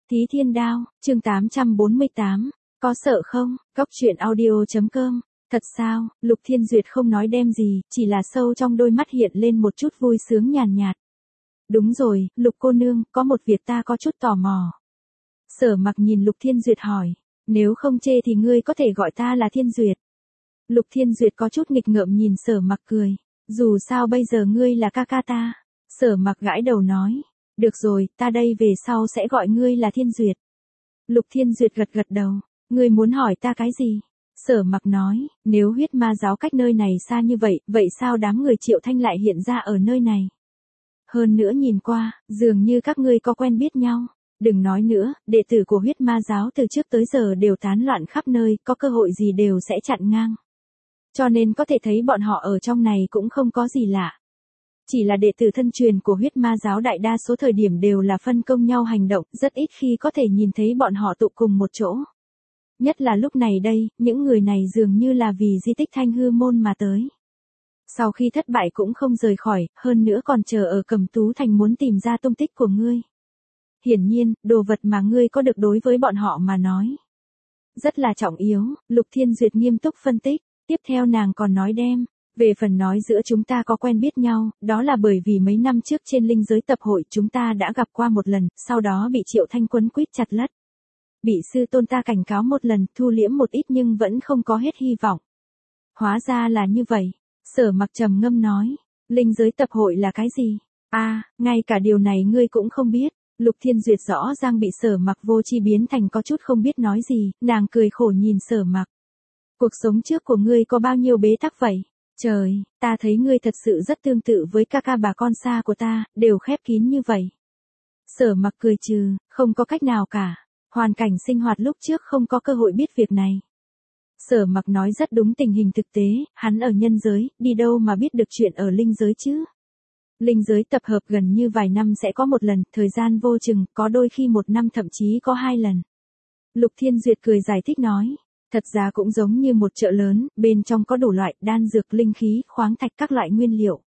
Tí Thiên Đao, chương 848, có sợ không? Cóc truyện audio.com. Thật sao? Lục Thiên Duyệt không nói đem gì, chỉ là sâu trong đôi mắt hiện lên một chút vui sướng nhàn nhạt. Đúng rồi, Lục cô nương, có một việc ta có chút tò mò. Sở Mặc nhìn Lục Thiên Duyệt hỏi, nếu không chê thì ngươi có thể gọi ta là Thiên Duyệt. Lục Thiên Duyệt có chút nghịch ngợm nhìn Sở Mặc cười, dù sao bây giờ ngươi là ca ca ta. Sở Mặc gãi đầu nói, được rồi, ta đây về sau sẽ gọi ngươi là Thiên Duyệt. Lục Thiên Duyệt gật gật đầu, ngươi muốn hỏi ta cái gì? Sở Mặc nói, nếu huyết ma giáo cách nơi này xa như vậy, vậy sao đám người Triệu Thanh lại hiện ra ở nơi này? Hơn nữa nhìn qua, dường như các ngươi có quen biết nhau. Đừng nói nữa, đệ tử của huyết ma giáo từ trước tới giờ đều tán loạn khắp nơi, có cơ hội gì đều sẽ chặn ngang. Cho nên có thể thấy bọn họ ở trong này cũng không có gì lạ. Chỉ là đệ tử thân truyền của huyết ma giáo đại đa số thời điểm đều là phân công nhau hành động, rất ít khi có thể nhìn thấy bọn họ tụ cùng một chỗ. Nhất là lúc này đây, những người này dường như là vì di tích Thanh Hư Môn mà tới. Sau khi thất bại cũng không rời khỏi, hơn nữa còn chờ ở Cẩm Tú Thành muốn tìm ra tung tích của ngươi. Hiển nhiên, đồ vật mà ngươi có được đối với bọn họ mà nói rất là trọng yếu, Lục Thiên Duyệt nghiêm túc phân tích, tiếp theo nàng còn nói đem. Về phần nói giữa chúng ta có quen biết nhau, đó là bởi vì mấy năm trước trên linh giới tập hội chúng ta đã gặp qua một lần, sau đó bị Triệu Thanh quấn quýt chặt lất. Bị sư tôn ta cảnh cáo một lần, thu liễm một ít nhưng vẫn không có hết hy vọng. Hóa ra là như vậy. Sở Mặc trầm ngâm nói, linh giới tập hội là cái gì? Ngay cả điều này ngươi cũng không biết. Lục Thiên Duyệt rõ ràng bị Sở Mặc vô tri biến thành có chút không biết nói gì, nàng cười khổ nhìn Sở Mặc. Cuộc sống trước của ngươi có bao nhiêu bế tắc vậy? Trời, ta thấy ngươi thật sự rất tương tự với ca ca bà con xa của ta, đều khép kín như vậy. Sở Mặc cười trừ, không có cách nào cả. Hoàn cảnh sinh hoạt lúc trước không có cơ hội biết việc này. Sở Mặc nói rất đúng tình hình thực tế, hắn ở nhân giới, đi đâu mà biết được chuyện ở linh giới chứ? Linh giới tập hợp gần như vài năm sẽ có một lần, thời gian vô chừng, có đôi khi một năm thậm chí có 2 lần. Lục Thiên Duyệt cười giải thích nói, thật ra cũng giống như một chợ lớn, bên trong có đủ loại đan dược, linh khí, khoáng thạch, các loại nguyên liệu.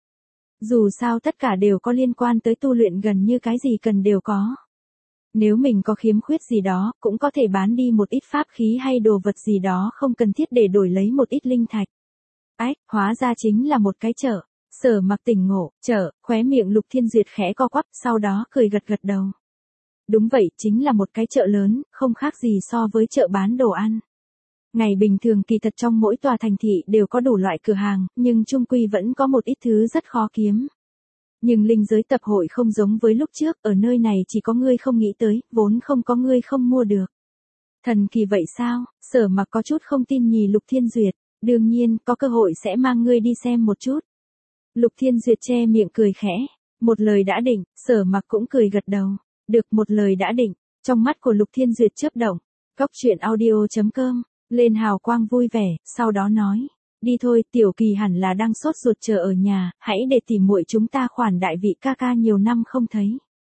Dù sao tất cả đều có liên quan tới tu luyện, gần như cái gì cần đều có. Nếu mình có khiếm khuyết gì đó, cũng có thể bán đi một ít pháp khí hay đồ vật gì đó không cần thiết để đổi lấy một ít linh thạch. Hóa ra chính là một cái chợ. Sở Mặc tỉnh ngộ, chợ, khóe miệng Lục Thiên Duyệt khẽ co quắp, sau đó cười gật gật đầu. Đúng vậy, chính là một cái chợ lớn, không khác gì so với chợ bán đồ ăn. Ngày bình thường kỳ thật trong mỗi tòa thành thị đều có đủ loại cửa hàng, nhưng chung quy vẫn có một ít thứ rất khó kiếm. Nhưng linh giới tập hội không giống với lúc trước, ở nơi này chỉ có ngươi không nghĩ tới, vốn không có ngươi không mua được. Thần kỳ vậy sao? Sở Mặc có chút không tin nhìn Lục Thiên Duyệt, đương nhiên, có cơ hội sẽ mang ngươi đi xem một chút. Lục Thiên Duyệt che miệng cười khẽ, một lời đã định, Sở Mặc cũng cười gật đầu, được, một lời đã định. Trong mắt của Lục Thiên Duyệt chớp động, cóc truyện audio.com, lên hào quang vui vẻ, sau đó nói, đi thôi, Tiểu Kỳ hẳn là đang sốt ruột chờ ở nhà, hãy để tỉ muội chúng ta khoản đại vị ca ca nhiều năm không thấy.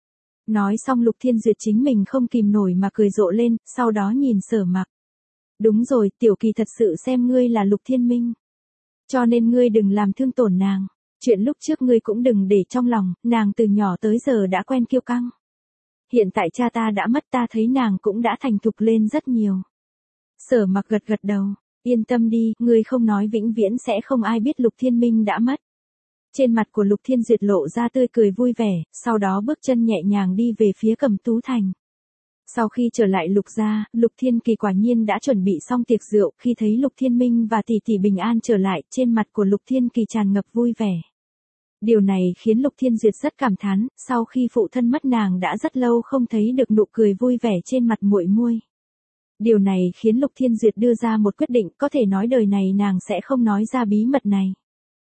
Nói xong Lục Thiên Duyệt chính mình không kìm nổi mà cười rộ lên, sau đó nhìn Sở Mặc. Đúng rồi, Tiểu Kỳ thật sự xem ngươi là Lục Thiên Minh. Cho nên ngươi đừng làm thương tổn nàng. Chuyện lúc trước ngươi cũng đừng để trong lòng, nàng từ nhỏ tới giờ đã quen kiêu căng. Hiện tại cha ta đã mất, ta thấy nàng cũng đã thành thục lên rất nhiều. Sở Mặc gật gật đầu, yên tâm đi, ngươi không nói vĩnh viễn sẽ không ai biết Lục Thiên Minh đã mất. Trên mặt của Lục Thiên Duyệt lộ ra tươi cười vui vẻ, sau đó bước chân nhẹ nhàng đi về phía Cẩm Tú Thành. Sau khi trở lại Lục gia, Lục Thiên Kỳ quả nhiên đã chuẩn bị xong tiệc rượu, khi thấy Lục Thiên Minh và tỷ tỷ bình an trở lại, trên mặt của Lục Thiên Kỳ tràn ngập vui vẻ. Điều này khiến Lục Thiên Duyệt rất cảm thán, sau khi phụ thân mất nàng đã rất lâu không thấy được nụ cười vui vẻ trên mặt muội muội. Điều này khiến Lục Thiên Duyệt đưa ra một quyết định, có thể nói đời này nàng sẽ không nói ra bí mật này.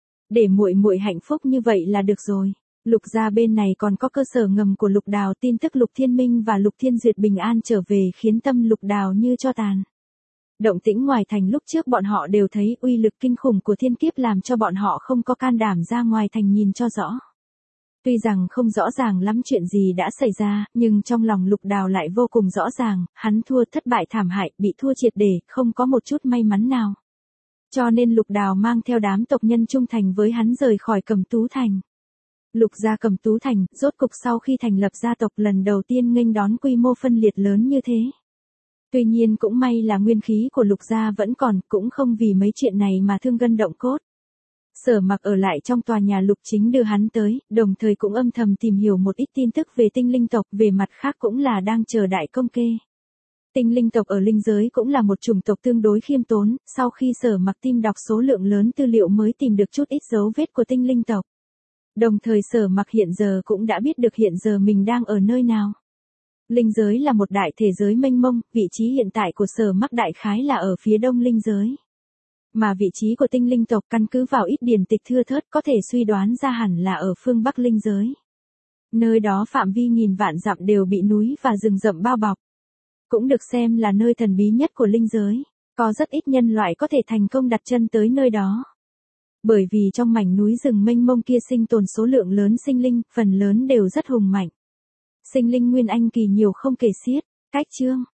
Để muội muội hạnh phúc như vậy là được rồi. Lục gia bên này còn có cơ sở ngầm của Lục Đào, tin tức Lục Thiên Minh và Lục Thiên Duyệt bình an trở về khiến tâm Lục Đào như tro tàn. Động tĩnh ngoài thành lúc trước bọn họ đều thấy, uy lực kinh khủng của thiên kiếp làm cho bọn họ không có can đảm ra ngoài thành nhìn cho rõ. Tuy rằng không rõ ràng lắm chuyện gì đã xảy ra, nhưng trong lòng Lục Đào lại vô cùng rõ ràng, hắn thua, thất bại thảm hại, bị thua triệt để, không có một chút may mắn nào. Cho nên Lục Đào mang theo đám tộc nhân trung thành với hắn rời khỏi Cẩm Tú Thành. Lục gia Cẩm Tú Thành, rốt cục sau khi thành lập gia tộc lần đầu tiên nghênh đón quy mô phân liệt lớn như thế. Tuy nhiên cũng may là nguyên khí của Lục gia vẫn còn, cũng không vì mấy chuyện này mà thương gân động cốt. Sở Mặc ở lại trong tòa nhà Lục Chính đưa hắn tới, đồng thời cũng âm thầm tìm hiểu một ít tin tức về tinh linh tộc, về mặt khác cũng là đang chờ đại công kê. Tinh linh tộc ở linh giới cũng là một chủng tộc tương đối khiêm tốn, sau khi Sở Mặc tìm đọc số lượng lớn tư liệu mới tìm được chút ít dấu vết của tinh linh tộc. Đồng thời Sở Mặc hiện giờ cũng đã biết được hiện giờ mình đang ở nơi nào. Linh giới là một đại thể giới mênh mông, vị trí hiện tại của Sở Mặc đại khái là ở phía đông linh giới. Mà vị trí của tinh linh tộc căn cứ vào ít điển tịch thưa thớt có thể suy đoán ra hẳn là ở phương bắc linh giới. Nơi đó phạm vi nghìn vạn dặm đều bị núi và rừng rậm bao bọc. Cũng được xem là nơi thần bí nhất của linh giới. Có rất ít nhân loại có thể thành công đặt chân tới nơi đó. Bởi vì trong mảnh núi rừng mênh mông kia sinh tồn số lượng lớn sinh linh, phần lớn đều rất hùng mạnh. Sinh linh nguyên anh kỳ nhiều không kể xiết. Cách chương